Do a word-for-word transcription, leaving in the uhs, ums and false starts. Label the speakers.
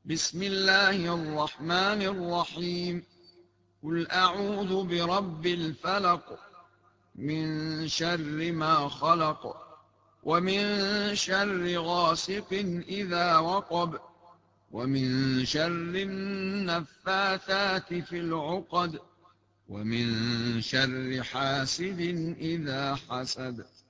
Speaker 1: بسم الله الرحمن الرحيم. قل أعوذ برب الفلق من شر ما خلق ومن شر غاسق إذا وقب ومن شر النفاثات في العقد ومن شر حاسد إذا حسد.